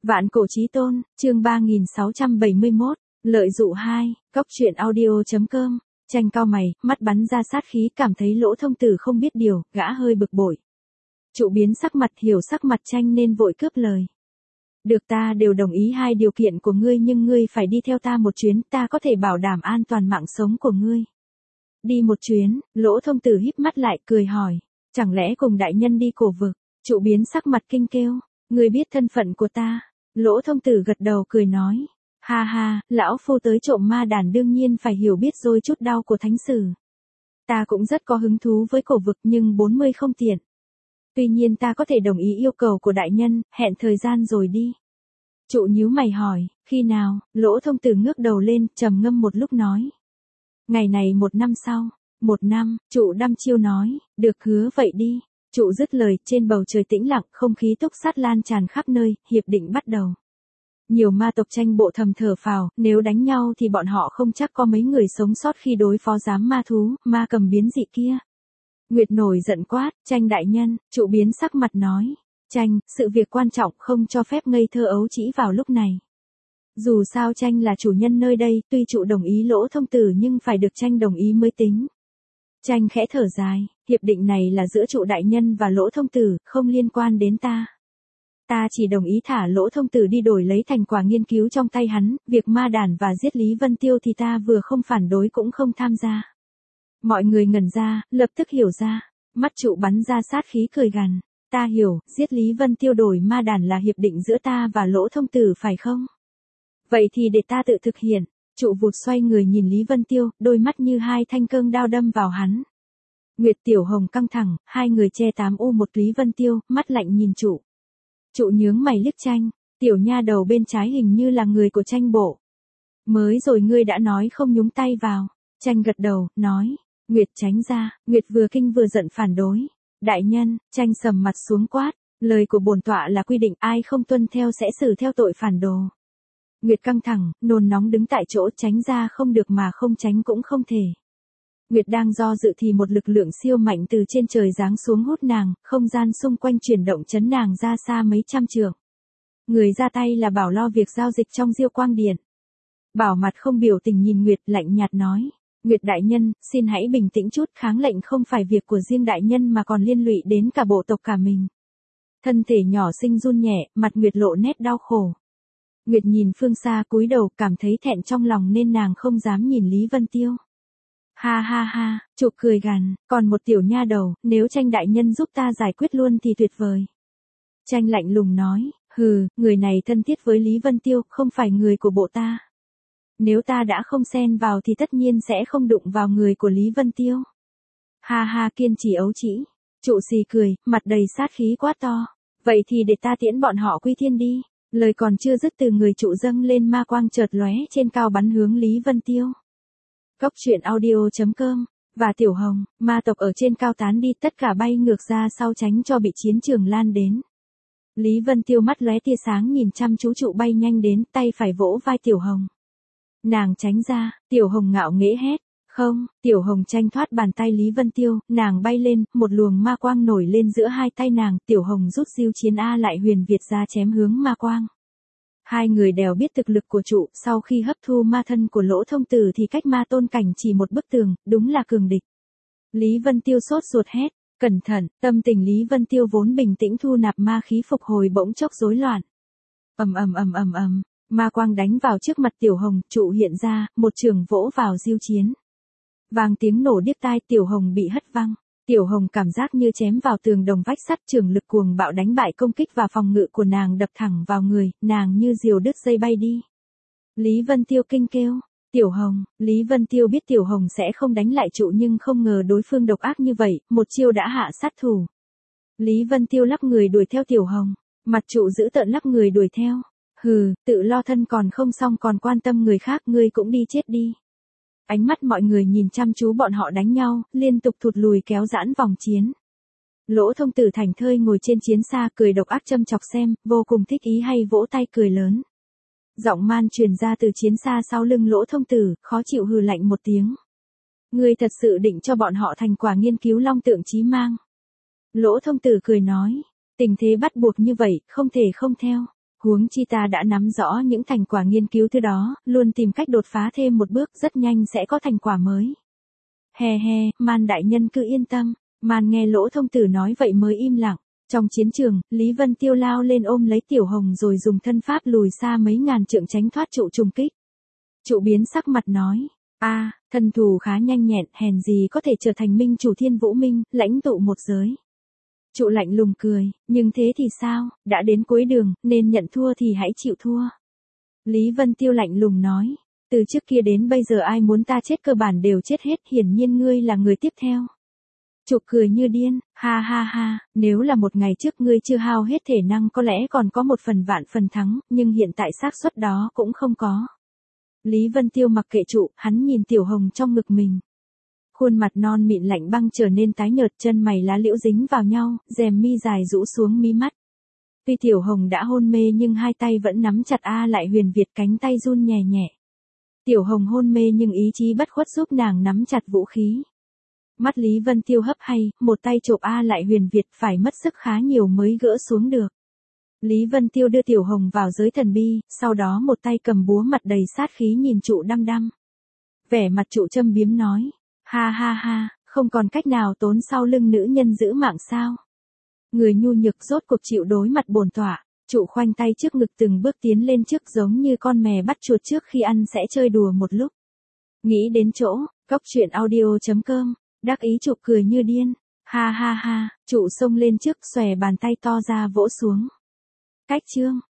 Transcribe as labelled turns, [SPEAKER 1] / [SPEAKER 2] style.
[SPEAKER 1] Vạn cổ chí tôn, chương 3671, lợi dụ 2, góc truyện audio.com, Tranh cau mày, mắt bắn ra sát khí, cảm thấy Lỗ Thông Tử không biết điều, gã hơi bực bội. Trụ biến sắc mặt, hiểu sắc mặt Tranh nên vội cướp lời. Được, ta đều đồng ý hai điều kiện của ngươi, nhưng ngươi phải đi theo ta một chuyến, ta có thể bảo đảm an toàn mạng sống của ngươi. Đi một chuyến, Lỗ Thông Tử híp mắt lại, cười hỏi, chẳng lẽ cùng đại nhân đi Cổ Vực? Trụ biến sắc mặt kinh kêu, ngươi biết thân phận của ta? Lỗ Thông Tử gật đầu cười nói, ha ha, lão phu tới trộm ma đàn đương nhiên phải hiểu biết rồi chút đau của thánh sử. Ta cũng rất có hứng thú với Cổ Vực, nhưng 40 không tiện. Tuy nhiên ta có thể đồng ý yêu cầu của đại nhân, hẹn thời gian rồi đi. Trụ nhíu mày hỏi, khi nào? Lỗ Thông Tử ngước đầu lên, trầm ngâm một lúc nói, ngày này 1 năm sau. 1 năm, Trụ đăm chiêu nói, được, hứa vậy đi. Trụ dứt lời, trên bầu trời tĩnh lặng, không khí túc sát lan tràn khắp nơi, hiệp định bắt đầu. Nhiều ma tộc Tranh bộ thầm thở phào, nếu đánh nhau thì bọn họ không chắc có mấy người sống sót khi đối phó giám ma thú, ma cầm biến dị kia. Nguyệt nổi giận quát, Tranh đại nhân. Trụ biến sắc mặt nói, Tranh, sự việc quan trọng, không cho phép ngây thơ ấu trĩ vào lúc này. Dù sao Tranh là chủ nhân nơi đây, tuy Trụ đồng ý Lỗ Thông Tử nhưng phải được Tranh đồng ý mới tính. Tranh khẽ thở dài, hiệp định này là giữa Trụ đại nhân và Lỗ Thông Tử, không liên quan đến ta. Ta chỉ đồng ý thả Lỗ Thông Tử đi đổi lấy thành quả nghiên cứu trong tay hắn, việc ma đàn và giết Lý Vân Tiêu thì ta vừa không phản đối cũng không tham gia. Mọi người ngẩn ra, lập tức hiểu ra, mắt Trụ bắn ra sát khí cười gằn, ta hiểu, giết Lý Vân Tiêu đổi ma đàn là hiệp định giữa ta và Lỗ Thông Tử phải không? Vậy thì để ta tự thực hiện. Trụ vụt xoay người nhìn Lý Vân Tiêu, đôi mắt như hai thanh cương đao đâm vào hắn. Nguyệt Tiểu Hồng căng thẳng, hai người che 8U1 Lý Vân Tiêu, mắt lạnh nhìn Trụ. Trụ nhướng mày liếc Tranh, tiểu nha đầu bên trái hình như là người của Tranh bộ. Mới rồi ngươi đã nói không nhúng tay vào. Tranh gật đầu, nói, Nguyệt tránh ra. Nguyệt vừa kinh vừa giận phản đối. Đại nhân. Tranh sầm mặt xuống quát, lời của bổn tọa là quy định, ai không tuân theo sẽ xử theo tội phản đồ. Nguyệt căng thẳng, nôn nóng đứng tại chỗ, tránh ra không được mà không tránh cũng không thể. Nguyệt đang do dự thì một lực lượng siêu mạnh từ trên trời giáng xuống hút nàng, không gian xung quanh chuyển động chấn nàng ra xa mấy trăm trượng. Người ra tay là Bảo lo việc giao dịch trong Diêu Quang Điện. Bảo mặt không biểu tình nhìn Nguyệt, lạnh nhạt nói, Nguyệt đại nhân, xin hãy bình tĩnh chút, kháng lệnh không phải việc của riêng đại nhân mà còn liên lụy đến cả bộ tộc cả mình. Thân thể nhỏ xinh run nhẹ, mặt Nguyệt lộ nét đau khổ. Nguyệt nhìn phương xa cúi đầu, cảm thấy thẹn trong lòng nên nàng không dám nhìn Lý Vân Tiêu. Ha ha ha, Trụ cười gằn, còn một tiểu nha đầu, nếu Tranh đại nhân giúp ta giải quyết luôn thì tuyệt vời. Tranh lạnh lùng nói, hừ, người này thân thiết với Lý Vân Tiêu, không phải người của bộ ta. Nếu ta đã không xen vào thì tất nhiên sẽ không đụng vào người của Lý Vân Tiêu. Ha ha, kiên trì ấu trĩ. Trụ xì cười, mặt đầy sát khí quát to, vậy thì để ta tiễn bọn họ quy thiên đi. Lời còn chưa dứt từ người Trụ dâng lên ma quang chợt lóe trên cao bắn hướng Lý Vân Tiêu. Góc truyện audio.com, và Tiểu Hồng, ma tộc ở trên cao tán đi, tất cả bay ngược ra sau tránh cho bị chiến trường lan đến. Lý Vân Tiêu mắt lóe tia sáng nhìn chăm chú Trụ bay nhanh đến, tay phải vỗ vai Tiểu Hồng. Nàng tránh ra, Tiểu Hồng ngạo nghễ hét, không. Tiểu Hồng tranh thoát bàn tay Lý Vân Tiêu, nàng bay lên, một luồng ma quang nổi lên giữa hai tay nàng, Tiểu Hồng rút diêu chiến A lại huyền Việt ra chém hướng ma quang. Hai người đều biết thực lực của Trụ, sau khi hấp thu ma thân của Lỗ Thông Tử thì cách ma tôn cảnh chỉ một bức tường, đúng là cường địch. Lý Vân Tiêu sốt ruột hét, cẩn thận. Tâm tình Lý Vân Tiêu vốn bình tĩnh thu nạp ma khí phục hồi bỗng chốc rối loạn. Ma quang đánh vào trước mặt Tiểu Hồng, Trụ hiện ra, một trường vỗ vào diêu chiến. Vang tiếng nổ điếc tai, Tiểu Hồng bị hất văng. Tiểu Hồng cảm giác như chém vào tường đồng vách sắt, trường lực cuồng bạo đánh bại công kích và phòng ngự của nàng, đập thẳng vào người, nàng như diều đứt dây bay đi. Lý Vân Tiêu kinh kêu, Tiểu Hồng. Lý Vân Tiêu biết Tiểu Hồng sẽ không đánh lại Trụ nhưng không ngờ đối phương độc ác như vậy, một chiêu đã hạ sát thủ. Lý Vân Tiêu lắc người đuổi theo Tiểu Hồng, mặt Trụ giữ tợn lắc người đuổi theo. Hừ, tự lo thân còn không xong còn quan tâm người khác, ngươi cũng đi chết đi. Ánh mắt mọi người nhìn chăm chú bọn họ đánh nhau, liên tục thụt lùi kéo giãn vòng chiến. Lỗ Thông Tử thảnh thơi ngồi trên chiến xa cười độc ác châm chọc xem, vô cùng thích ý hay vỗ tay cười lớn. Giọng man truyền ra từ chiến xa sau lưng Lỗ Thông Tử, khó chịu hừ lạnh một tiếng. Ngươi thật sự định cho bọn họ thành quả nghiên cứu long tượng chí mang. Lỗ Thông Tử cười nói, tình thế bắt buộc như vậy, không thể không theo. Huống chi ta đã nắm rõ những thành quả nghiên cứu thứ đó, luôn tìm cách đột phá thêm một bước, rất nhanh sẽ có thành quả mới. He he, Man đại nhân cứ yên tâm. Man nghe Lỗ Thông Tử nói vậy mới im lặng. Trong chiến trường, Lý Vân Tiêu lao lên ôm lấy Tiểu Hồng rồi dùng thân pháp lùi xa mấy ngàn trượng tránh thoát trụ trùng kích. Trụ biến sắc mặt nói, thân thủ khá nhanh nhẹn, hèn gì có thể trở thành minh chủ Thiên Vũ Minh, lãnh tụ một giới. Trụ lạnh lùng cười, nhưng thế thì sao, đã đến cuối đường, nên nhận thua thì hãy chịu thua. Lý Vân Tiêu lạnh lùng nói, từ trước kia đến bây giờ ai muốn ta chết cơ bản đều chết hết, hiển nhiên ngươi là người tiếp theo. Trụ cười như điên, ha ha ha, nếu là một ngày trước ngươi chưa hao hết thể năng có lẽ còn có một phần vạn phần thắng, nhưng hiện tại xác suất đó cũng không có. Lý Vân Tiêu mặc kệ Trụ, hắn nhìn Tiểu Hồng trong ngực mình. Khuôn mặt non mịn lạnh băng trở nên tái nhợt, chân mày lá liễu dính vào nhau, rèm mi dài rũ xuống mí mắt. Tuy Tiểu Hồng đã hôn mê nhưng hai tay vẫn nắm chặt Lại Huyền Việt, cánh tay run nhẹ nhẹ. Tiểu Hồng hôn mê nhưng ý chí bất khuất giúp nàng nắm chặt vũ khí. Mắt Lý Vân Tiêu hấp hay, một tay chộp Lại Huyền Việt phải mất sức khá nhiều mới gỡ xuống được. Lý Vân Tiêu đưa Tiểu Hồng vào giới thần bi, sau đó một tay cầm búa mặt đầy sát khí nhìn Trụ đăm đăm. Vẻ mặt Trụ châm biếm nói, ha ha ha, không còn cách nào tốn sau lưng nữ nhân giữ mạng sao. Người nhu nhược rốt cuộc chịu đối mặt bổn tọa. Trụ khoanh tay trước ngực từng bước tiến lên trước giống như con mè bắt chuột trước khi ăn sẽ chơi đùa một lúc. Nghĩ đến chỗ, coctruyện.audio.com, đắc ý Trụ cười như điên. Ha ha ha, Trụ xông lên trước xòe bàn tay to ra vỗ xuống. Cách chương.